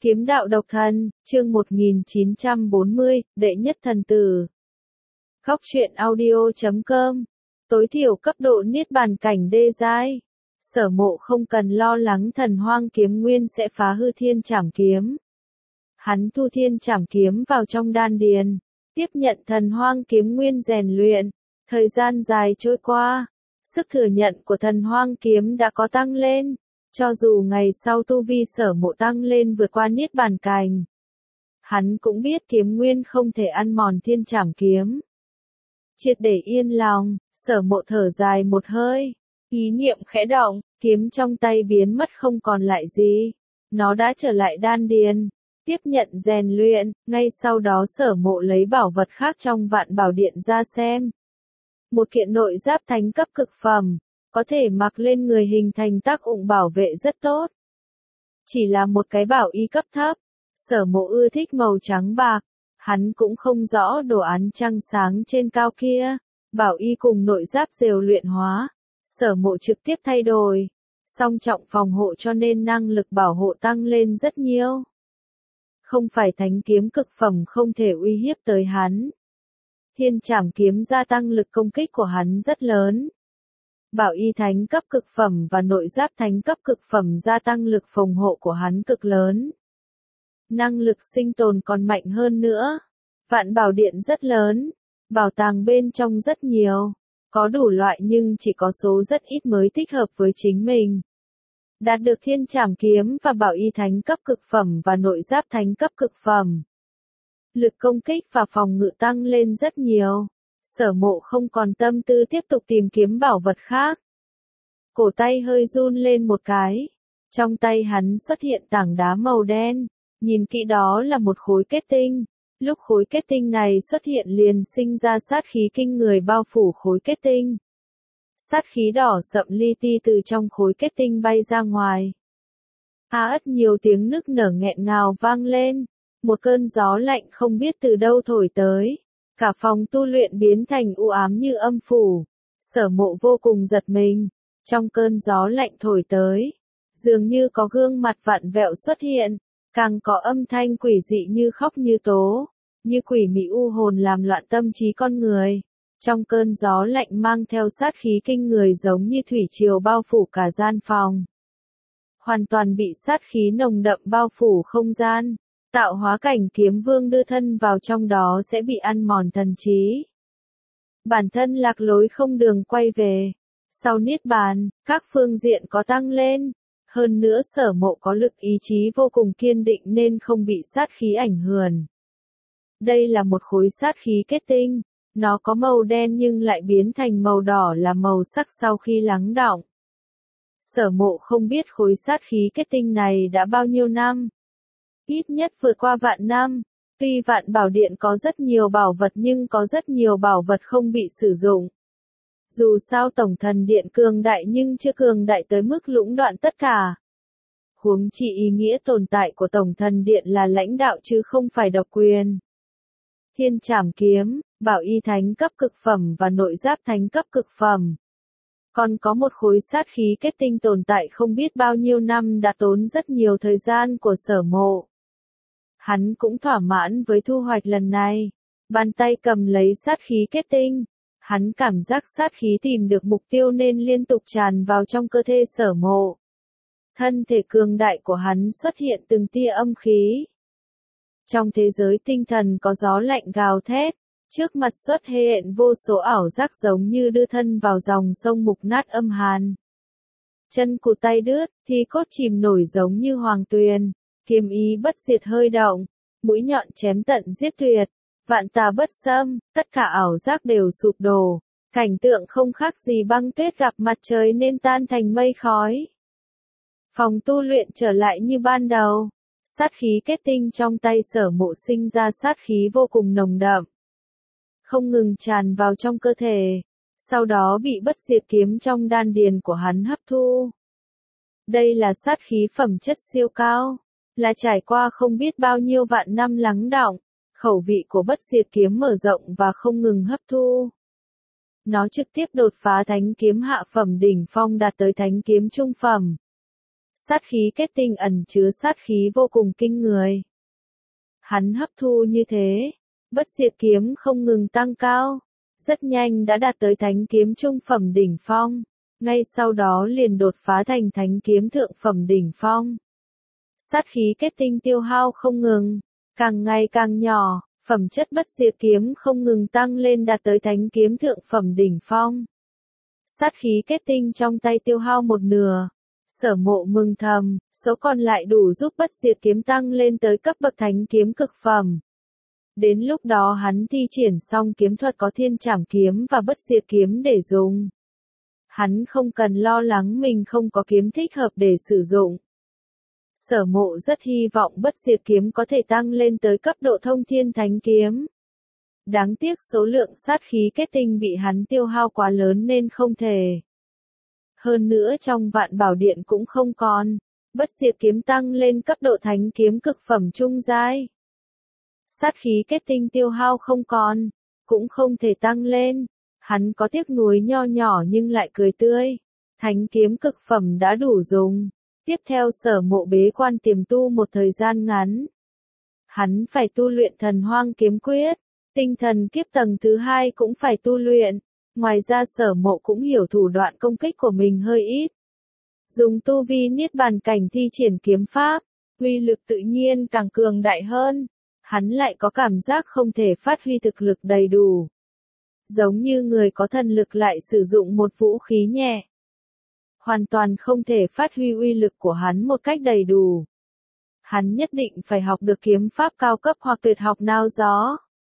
Kiếm đạo độc thân, chương 1940, đệ nhất thần tử. Góc truyện audio.com. Tối thiểu cấp độ niết bàn cảnh đê giai. Sở Mộ không cần lo lắng Thần Hoang kiếm nguyên sẽ phá hư Thiên Trảm kiếm. Hắn thu Thiên Trảm kiếm vào trong đan điền, tiếp nhận Thần Hoang kiếm nguyên rèn luyện. Thời gian dài trôi qua, sức thừa nhận của Thần Hoang kiếm đã có tăng lên. Cho dù ngày sau tu vi Sở Mộ tăng lên vượt qua niết bàn cảnh, hắn cũng biết kiếm nguyên không thể ăn mòn Thiên Trảm kiếm. Triệt để yên lòng, Sở Mộ thở dài một hơi, ý niệm khẽ động, kiếm trong tay biến mất không còn lại gì. Nó đã trở lại đan điền, tiếp nhận rèn luyện, ngay sau đó Sở Mộ lấy bảo vật khác trong Vạn Bảo Điện ra xem. Một kiện nội giáp thánh cấp cực phẩm, có thể mặc lên người hình thành tác dụng bảo vệ rất tốt. Chỉ là một cái bảo y cấp thấp, Sở Mộ ưa thích màu trắng bạc, hắn cũng không rõ đồ án trăng sáng trên cao kia. Bảo y cùng nội giáp đều luyện hóa, Sở Mộ trực tiếp thay đổi, song trọng phòng hộ cho nên năng lực bảo hộ tăng lên rất nhiều. Không phải thánh kiếm cực phẩm không thể uy hiếp tới hắn. Thiên Trảm kiếm gia tăng lực công kích của hắn rất lớn. Bảo y thánh cấp cực phẩm và nội giáp thánh cấp cực phẩm gia tăng lực phòng hộ của hắn cực lớn. Năng lực sinh tồn còn mạnh hơn nữa. Vạn Bảo Điện rất lớn, bảo tàng bên trong rất nhiều, có đủ loại nhưng chỉ có số rất ít mới thích hợp với chính mình. Đạt được Thiên Trảm kiếm và bảo y thánh cấp cực phẩm và nội giáp thánh cấp cực phẩm, lực công kích và phòng ngự tăng lên rất nhiều. Sở Mộ không còn tâm tư tiếp tục tìm kiếm bảo vật khác. Cổ tay hơi run lên một cái. Trong tay hắn xuất hiện tảng đá màu đen. Nhìn kỹ đó là một khối kết tinh. Lúc khối kết tinh này xuất hiện liền sinh ra sát khí kinh người bao phủ khối kết tinh. Sát khí đỏ sậm li ti từ trong khối kết tinh bay ra ngoài. Ất nhiều tiếng nức nở nghẹn ngào vang lên. Một cơn gió lạnh không biết từ đâu thổi tới. Cả phòng tu luyện biến thành u ám như âm phủ. Sở Mộ vô cùng giật mình. Trong cơn gió lạnh thổi tới, dường như có gương mặt vặn vẹo xuất hiện, càng có âm thanh quỷ dị như khóc như tố, như quỷ mị u hồn làm loạn tâm trí con người. Trong cơn gió lạnh mang theo sát khí kinh người giống như thủy triều bao phủ cả gian phòng. Hoàn toàn bị sát khí nồng đậm bao phủ không gian. Tạo hóa cảnh kiếm vương đưa thân vào trong đó sẽ bị ăn mòn thần trí. Bản thân lạc lối không đường quay về. Sau niết bàn, các phương diện có tăng lên. Hơn nữa Sở Mộ có lực ý chí vô cùng kiên định nên không bị sát khí ảnh hưởng. Đây là một khối sát khí kết tinh. Nó có màu đen nhưng lại biến thành màu đỏ là màu sắc sau khi lắng đọng. Sở Mộ không biết khối sát khí kết tinh này đã bao nhiêu năm. Ít nhất vượt qua vạn năm. Tuy Vạn Bảo Điện có rất nhiều bảo vật nhưng có rất nhiều bảo vật không bị sử dụng. Dù sao Tổng Thần Điện cường đại nhưng chưa cường đại tới mức lũng đoạn tất cả. Huống chi ý nghĩa tồn tại của Tổng Thần Điện là lãnh đạo chứ không phải độc quyền. Thiên Trảm kiếm, bảo y thánh cấp cực phẩm và nội giáp thánh cấp cực phẩm. Còn có một khối sát khí kết tinh tồn tại không biết bao nhiêu năm đã tốn rất nhiều thời gian của Sở Mộ. Hắn cũng thỏa mãn với thu hoạch lần này. Bàn tay cầm lấy sát khí kết tinh. Hắn cảm giác sát khí tìm được mục tiêu nên liên tục tràn vào trong cơ thể Sở Mộ. Thân thể cường đại của hắn xuất hiện từng tia âm khí. Trong thế giới tinh thần có gió lạnh gào thét. Trước mặt xuất hiện vô số ảo giác giống như đưa thân vào dòng sông mục nát âm hàn. Chân cụt tay đứt, thi cốt chìm nổi giống như hoàng tuyền. Kiếm ý bất diệt hơi động, mũi nhọn chém tận giết tuyệt, vạn tà bất xâm, tất cả ảo giác đều sụp đổ, cảnh tượng không khác gì băng tuyết gặp mặt trời nên tan thành mây khói. Phòng tu luyện trở lại như ban đầu, sát khí kết tinh trong tay Sở Mộ sinh ra sát khí vô cùng nồng đậm, không ngừng tràn vào trong cơ thể, sau đó bị bất diệt kiếm trong đan điền của hắn hấp thu. Đây là sát khí phẩm chất siêu cao. Là trải qua không biết bao nhiêu vạn năm lắng đọng, khẩu vị của bất diệt kiếm mở rộng và không ngừng hấp thu. Nó trực tiếp đột phá thánh kiếm hạ phẩm đỉnh phong đạt tới thánh kiếm trung phẩm. Sát khí kết tinh ẩn chứa sát khí vô cùng kinh người. Hắn hấp thu như thế, bất diệt kiếm không ngừng tăng cao, rất nhanh đã đạt tới thánh kiếm trung phẩm đỉnh phong, ngay sau đó liền đột phá thành thánh kiếm thượng phẩm đỉnh phong. Sát khí kết tinh tiêu hao không ngừng, càng ngày càng nhỏ, phẩm chất bất diệt kiếm không ngừng tăng lên đạt tới thánh kiếm thượng phẩm đỉnh phong. Sát khí kết tinh trong tay tiêu hao một nửa. Sở Mộ mừng thầm, số còn lại đủ giúp bất diệt kiếm tăng lên tới cấp bậc thánh kiếm cực phẩm. Đến lúc đó hắn thi triển xong kiếm thuật có thiên trảm kiếm và bất diệt kiếm để dùng. Hắn không cần lo lắng mình không có kiếm thích hợp để sử dụng. Sở Mộ rất hy vọng bất diệt kiếm có thể tăng lên tới cấp độ thông thiên thánh kiếm. Đáng tiếc số lượng sát khí kết tinh bị hắn tiêu hao quá lớn nên không thể. Hơn nữa trong Vạn Bảo Điện cũng không còn, bất diệt kiếm tăng lên cấp độ thánh kiếm cực phẩm trung giai. Sát khí kết tinh tiêu hao không còn, cũng không thể tăng lên, hắn có tiếc nuối nho nhỏ nhưng lại cười tươi. Thánh kiếm cực phẩm đã đủ dùng, tiếp theo Sở Mộ bế quan tiềm tu một thời gian ngắn. Hắn phải tu luyện Thần Hoang kiếm quyết, tinh thần kiếp tầng thứ 2 cũng phải tu luyện. Ngoài ra Sở Mộ cũng hiểu thủ đoạn công kích của mình hơi ít. Dùng tu vi niết bàn cảnh thi triển kiếm pháp, uy lực tự nhiên càng cường đại hơn. Hắn lại có cảm giác không thể phát huy thực lực đầy đủ. Giống như người có thần lực lại sử dụng một vũ khí nhẹ. Hoàn toàn không thể phát huy uy lực của hắn một cách đầy đủ. Hắn nhất định phải học được kiếm pháp cao cấp hoặc tuyệt học nao gió.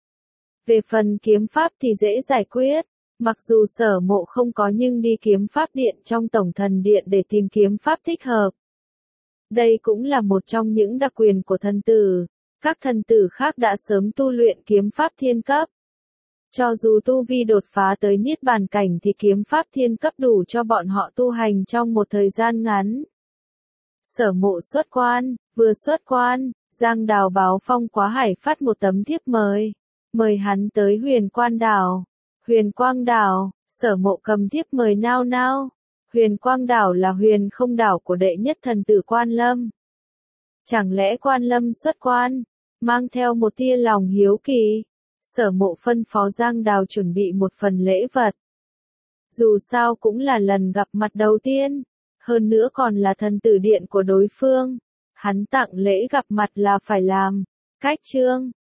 Về phần kiếm pháp thì dễ giải quyết. Mặc dù Sở Mộ không có nhưng đi kiếm pháp điện trong Tổng Thần Điện để tìm kiếm pháp thích hợp. Đây cũng là một trong những đặc quyền của thần tử. Các thần tử khác đã sớm tu luyện kiếm pháp thiên cấp. Cho dù tu vi đột phá tới niết bàn cảnh thì kiếm pháp thiên cấp đủ cho bọn họ tu hành trong một thời gian ngắn. Sở Mộ xuất quan, vừa xuất quan, Giang Đào báo Phong Quá Hải phát một tấm thiếp mời hắn tới Huyền Quan Đảo. Huyền Quang Đảo, Sở Mộ cầm thiếp mời nao nao. Huyền Quang Đảo là huyền không đảo của đệ nhất thần tử Quan Lâm. Chẳng lẽ Quan Lâm xuất quan, mang theo một tia lòng hiếu kỳ. Sở Mộ phân phó Giang Đào chuẩn bị một phần lễ vật. Dù sao cũng là lần gặp mặt đầu tiên, hơn nữa còn là thần tử điện của đối phương. Hắn tặng lễ gặp mặt là phải làm. Cách chương